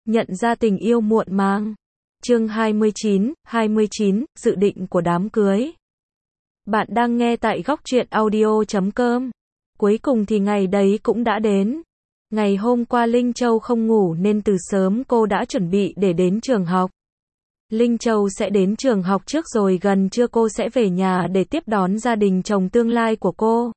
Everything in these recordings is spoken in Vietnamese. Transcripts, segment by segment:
Nhận ra tình yêu muộn màng. Chương 29, dự định của đám cưới. Bạn đang nghe tại góc truyện audio.com. Cuối cùng thì ngày đấy cũng đã đến. Ngày hôm qua Linh Châu không ngủ nên từ sớm cô đã chuẩn bị để đến trường học. Linh Châu sẽ đến trường học trước rồi gần trưa cô sẽ về nhà để tiếp đón gia đình chồng tương lai của cô.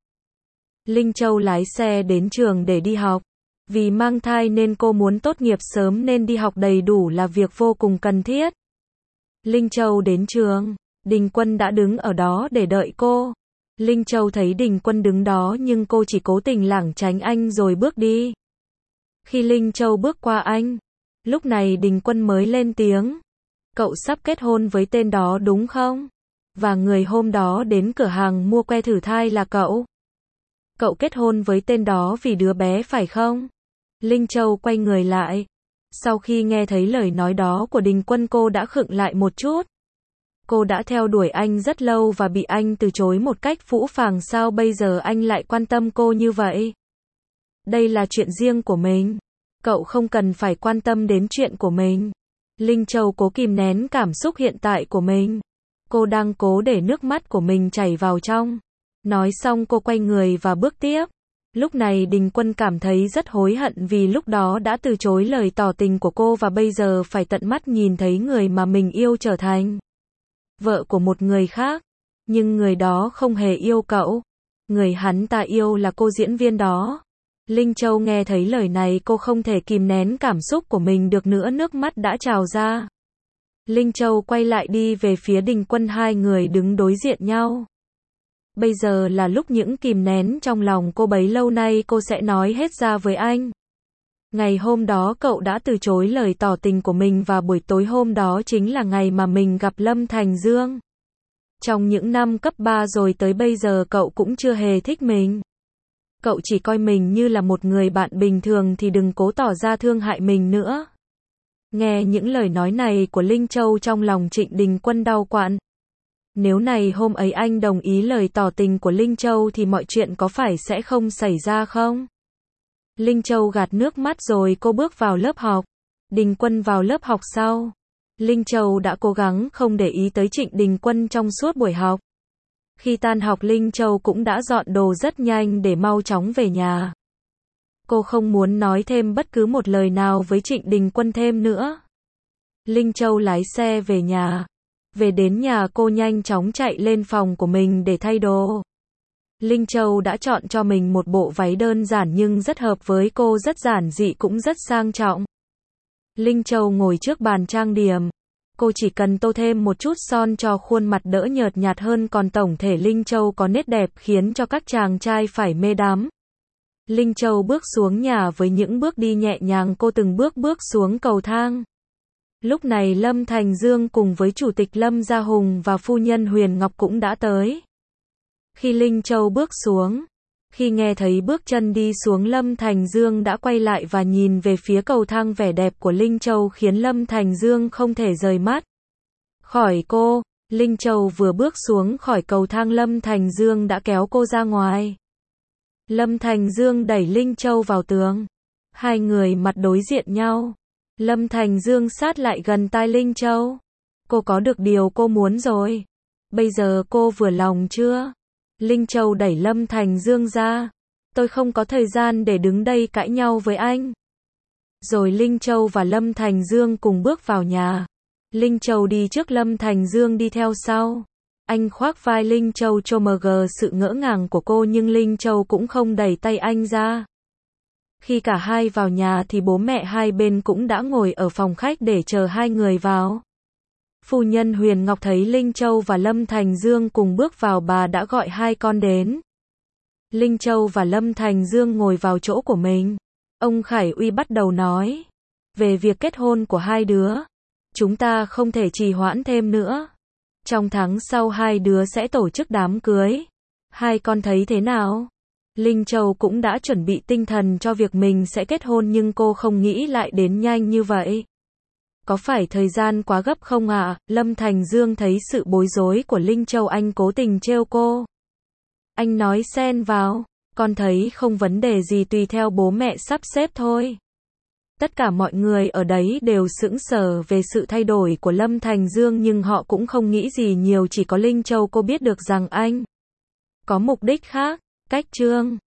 Linh Châu lái xe đến trường để đi học. Vì mang thai nên cô muốn tốt nghiệp sớm nên đi học đầy đủ là việc vô cùng cần thiết. Linh Châu đến trường, Đình Quân đã đứng ở đó để đợi cô. Linh Châu thấy Đình Quân đứng đó nhưng cô chỉ cố tình lảng tránh anh rồi bước đi. Khi Linh Châu bước qua anh, lúc này Đình Quân mới lên tiếng. Cậu sắp kết hôn với tên đó đúng không? Và người hôm đó đến cửa hàng mua que thử thai là cậu. Cậu kết hôn với tên đó vì đứa bé phải không? Linh Châu quay người lại. Sau khi nghe thấy lời nói đó của Đình Quân cô đã khựng lại một chút. Cô đã theo đuổi anh rất lâu và bị anh từ chối một cách phũ phàng, sao bây giờ anh lại quan tâm cô như vậy? Đây là chuyện riêng của mình. Cậu không cần phải quan tâm đến chuyện của mình. Linh Châu cố kìm nén cảm xúc hiện tại của mình. Cô đang cố để nước mắt của mình chảy vào trong. Nói xong cô quay người và bước tiếp. Lúc này Đình Quân cảm thấy rất hối hận vì lúc đó đã từ chối lời tỏ tình của cô và bây giờ phải tận mắt nhìn thấy người mà mình yêu trở thành vợ của một người khác. Nhưng người đó không hề yêu cậu. Người hắn ta yêu là cô diễn viên đó. Linh Châu nghe thấy lời này cô không thể kìm nén cảm xúc của mình được nữa, nước mắt đã trào ra. Linh Châu quay lại đi về phía Đình Quân, hai người đứng đối diện nhau. Bây giờ là lúc những kìm nén trong lòng cô bấy lâu nay cô sẽ nói hết ra với anh. Ngày hôm đó cậu đã từ chối lời tỏ tình của mình và buổi tối hôm đó chính là ngày mà mình gặp Lâm Thành Dương. Trong những năm cấp 3 rồi tới bây giờ cậu cũng chưa hề thích mình. Cậu chỉ coi mình như là một người bạn bình thường thì đừng cố tỏ ra thương hại mình nữa. Nghe những lời nói này của Linh Châu trong lòng Trịnh Đình Quân đau quặn. Nếu này hôm ấy anh đồng ý lời tỏ tình của Linh Châu thì mọi chuyện có phải sẽ không xảy ra không? Linh Châu gạt nước mắt rồi cô bước vào lớp học. Đình Quân vào lớp học sau. Linh Châu đã cố gắng không để ý tới Trịnh Đình Quân trong suốt buổi học. Khi tan học Linh Châu cũng đã dọn đồ rất nhanh để mau chóng về nhà. Cô không muốn nói thêm bất cứ một lời nào với Trịnh Đình Quân thêm nữa. Linh Châu lái xe về nhà. Về đến nhà cô nhanh chóng chạy lên phòng của mình để thay đồ. Linh Châu đã chọn cho mình một bộ váy đơn giản nhưng rất hợp với cô, rất giản dị cũng rất sang trọng. Linh Châu ngồi trước bàn trang điểm. Cô chỉ cần tô thêm một chút son cho khuôn mặt đỡ nhợt nhạt hơn, còn tổng thể Linh Châu có nét đẹp khiến cho các chàng trai phải mê đắm. Linh Châu bước xuống nhà với những bước đi nhẹ nhàng, cô từng bước bước xuống cầu thang. Lúc này Lâm Thành Dương cùng với Chủ tịch Lâm Gia Hùng và phu nhân Huyền Ngọc cũng đã tới. Khi Linh Châu bước xuống, khi nghe thấy bước chân đi xuống, Lâm Thành Dương đã quay lại và nhìn về phía cầu thang, vẻ đẹp của Linh Châu khiến Lâm Thành Dương không thể rời mắt khỏi cô. Linh Châu vừa bước xuống khỏi cầu thang Lâm Thành Dương đã kéo cô ra ngoài. Lâm Thành Dương đẩy Linh Châu vào tường. Hai người mặt đối diện nhau. Lâm Thành Dương sát lại gần tai Linh Châu. Cô có được điều cô muốn rồi. Bây giờ cô vừa lòng chưa? Linh Châu đẩy Lâm Thành Dương ra. Tôi không có thời gian để đứng đây cãi nhau với anh. Rồi Linh Châu và Lâm Thành Dương cùng bước vào nhà. Linh Châu đi trước, Lâm Thành Dương đi theo sau. Anh khoác vai Linh Châu cho mg sự ngỡ ngàng của cô nhưng Linh Châu cũng không đẩy tay anh ra. Khi cả hai vào nhà thì bố mẹ hai bên cũng đã ngồi ở phòng khách để chờ hai người vào. Phu nhân Huyền Ngọc thấy Linh Châu và Lâm Thành Dương cùng bước vào, bà đã gọi hai con đến. Linh Châu và Lâm Thành Dương ngồi vào chỗ của mình. Ông Khải Uy bắt đầu nói về việc kết hôn của hai đứa. Chúng ta không thể trì hoãn thêm nữa. Trong tháng sau hai đứa sẽ tổ chức đám cưới. Hai con thấy thế nào? Linh Châu cũng đã chuẩn bị tinh thần cho việc mình sẽ kết hôn nhưng cô không nghĩ lại đến nhanh như vậy. Có phải thời gian quá gấp không ạ? Lâm Thành Dương thấy sự bối rối của Linh Châu, anh cố tình trêu cô. Anh nói xen vào, con thấy không vấn đề gì, tùy theo bố mẹ sắp xếp thôi. Tất cả mọi người ở đấy đều sững sờ về sự thay đổi của Lâm Thành Dương nhưng họ cũng không nghĩ gì nhiều, chỉ có Linh Châu cô biết được rằng anh có mục đích khác. Cách chương